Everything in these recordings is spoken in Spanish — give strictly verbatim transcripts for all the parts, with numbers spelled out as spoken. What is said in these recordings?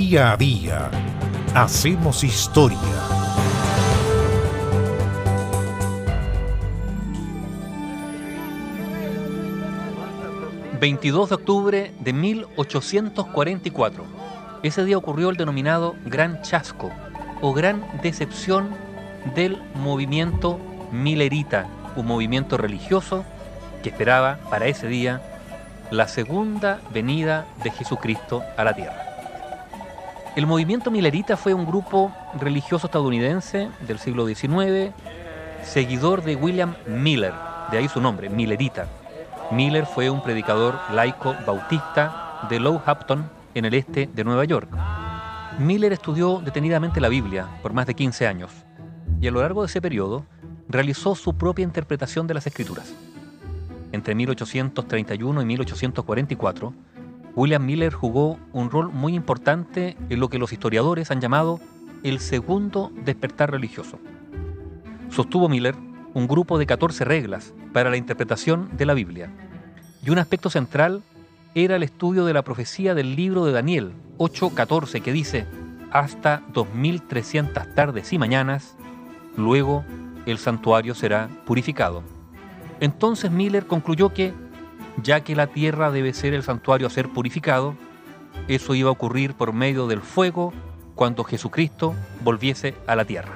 Día a día hacemos historia. veintidós de octubre de mil ochocientos cuarenta y cuatro. Ese día ocurrió el denominado Gran Chasco o Gran Decepción del movimiento Millerita, un movimiento religioso que esperaba para ese día la segunda venida de Jesucristo a la tierra. El movimiento Millerita fue un grupo religioso estadounidense del siglo diecinueve, seguidor de William Miller, de ahí su nombre, Millerita. Miller fue un predicador laico bautista de Low Hampton, en el este de Nueva York. Miller estudió detenidamente la Biblia por más de quince años y a lo largo de ese periodo realizó su propia interpretación de las Escrituras. Entre mil ochocientos treinta y uno y mil ochocientos cuarenta y cuatro, William Miller jugó un rol muy importante en lo que los historiadores han llamado el segundo despertar religioso. Sostuvo Miller un grupo de catorce reglas para la interpretación de la Biblia, y un aspecto central era el estudio de la profecía del libro de Daniel ocho catorce, que dice: hasta dos mil trescientas tardes y mañanas, luego el santuario será purificado. Entonces Miller concluyó que, ya que la tierra debe ser el santuario a ser purificado, eso iba a ocurrir por medio del fuego cuando Jesucristo volviese a la tierra.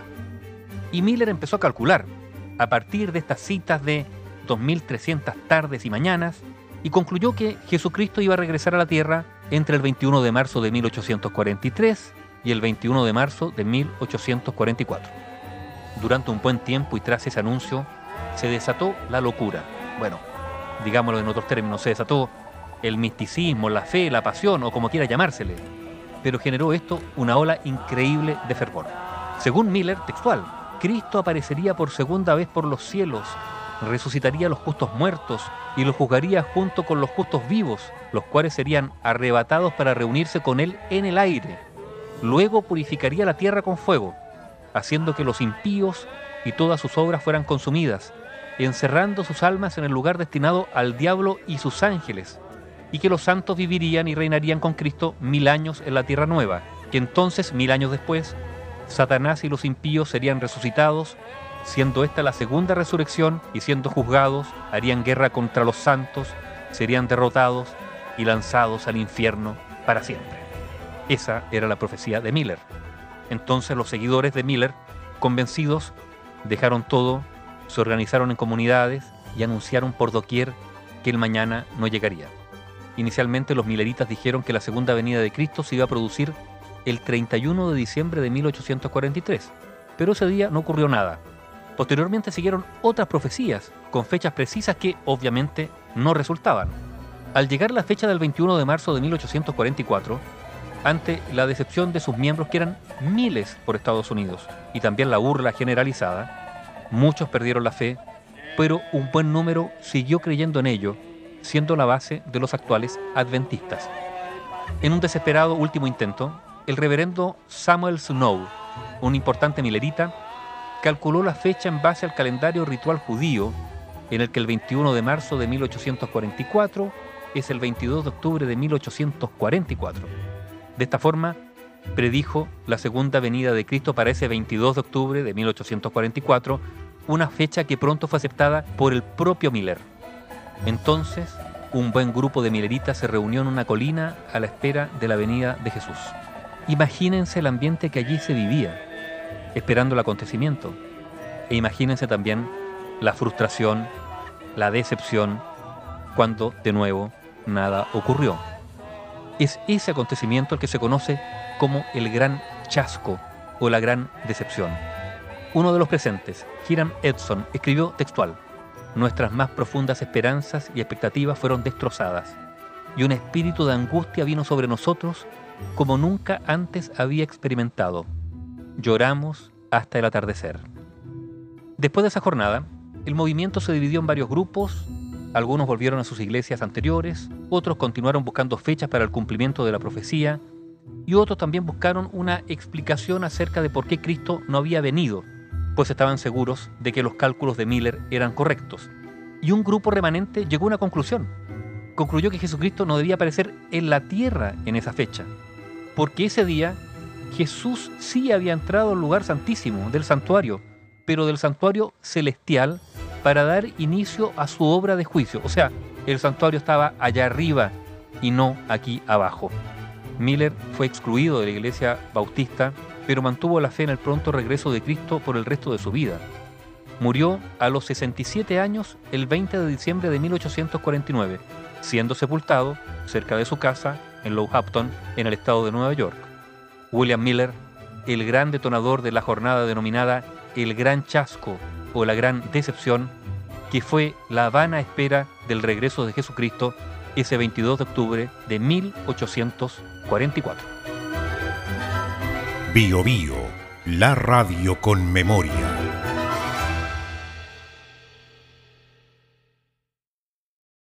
Y Miller empezó a calcular a partir de estas citas de dos mil trescientas tardes y mañanas, y concluyó que Jesucristo iba a regresar a la tierra entre el veintiuno de marzo de mil ochocientos cuarenta y tres y el veintiuno de marzo de mil ochocientos cuarenta y cuatro. Durante un buen tiempo y tras ese anuncio se desató la locura. Bueno, digámoslo en otros términos, se desató el misticismo, la fe, la pasión o como quiera llamársele, pero generó esto una ola increíble de fervor. Según Miller, textual, Cristo aparecería por segunda vez por los cielos, resucitaría a los justos muertos y los juzgaría junto con los justos vivos, los cuales serían arrebatados para reunirse con Él en el aire. Luego purificaría la tierra con fuego, haciendo que los impíos y todas sus obras fueran consumidas, encerrando sus almas en el lugar destinado al diablo y sus ángeles, y que los santos vivirían y reinarían con Cristo mil años en la tierra nueva, que entonces, mil años después, Satanás y los impíos serían resucitados, siendo esta la segunda resurrección, y siendo juzgados, harían guerra contra los santos, serían derrotados y lanzados al infierno para siempre. Esa era la profecía de Miller. Entonces los seguidores de Miller, convencidos, dejaron todo, se organizaron en comunidades y anunciaron por doquier que el mañana no llegaría. Inicialmente los milleritas dijeron que la segunda venida de Cristo se iba a producir el treinta y uno de diciembre de mil ochocientos cuarenta y tres, pero ese día no ocurrió nada. Posteriormente siguieron otras profecías con fechas precisas que obviamente no resultaban. Al llegar la fecha del veintiuno de marzo de mil ochocientos cuarenta y cuatro, ante la decepción de sus miembros, que eran miles por Estados Unidos, y también la burla generalizada, muchos perdieron la fe, pero un buen número siguió creyendo en ello, siendo la base de los actuales adventistas. En un desesperado último intento, el reverendo Samuel Snow, un importante millerita, calculó la fecha en base al calendario ritual judío, en el que el veintiuno de marzo de mil ochocientos cuarenta y cuatro es el veintidós de octubre de mil ochocientos cuarenta y cuatro. De esta forma, predijo la segunda venida de Cristo para ese veintidós de octubre de mil ochocientos cuarenta y cuatro, una fecha que pronto fue aceptada por el propio Miller. Entonces, un buen grupo de milleritas se reunió en una colina a la espera de la venida de Jesús. Imagínense el ambiente que allí se vivía, esperando el acontecimiento. E imagínense también la frustración, la decepción, cuando de nuevo nada ocurrió. Es ese acontecimiento el que se conoce como el Gran Chasco o la Gran Decepción. Uno de los presentes, Hiram Edson, escribió textual: nuestras más profundas esperanzas y expectativas fueron destrozadas, y un espíritu de angustia vino sobre nosotros como nunca antes había experimentado. Lloramos hasta el atardecer. Después de esa jornada, el movimiento se dividió en varios grupos. Algunos volvieron a sus iglesias anteriores, otros continuaron buscando fechas para el cumplimiento de la profecía, y otros también buscaron una explicación acerca de por qué Cristo no había venido, pues estaban seguros de que los cálculos de Miller eran correctos. Y un grupo remanente llegó a una conclusión. Concluyó que Jesucristo no debía aparecer en la tierra en esa fecha, porque ese día Jesús sí había entrado al lugar santísimo del santuario, pero del santuario celestial, para dar inicio a su obra de juicio. O sea, el santuario estaba allá arriba y no aquí abajo. Miller fue excluido de la iglesia bautista, pero mantuvo la fe en el pronto regreso de Cristo por el resto de su vida. Murió a los sesenta y siete años el veinte de diciembre de mil ochocientos cuarenta y nueve, siendo sepultado cerca de su casa en Lowehampton, en el estado de Nueva York. William Miller, el gran detonador de la jornada denominada el Gran Chasco o la Gran Decepción, que fue la vana espera del regreso de Jesucristo ese veintidós de octubre de mil ochocientos cuarenta y cuatro. Bio Bio, la radio con memoria.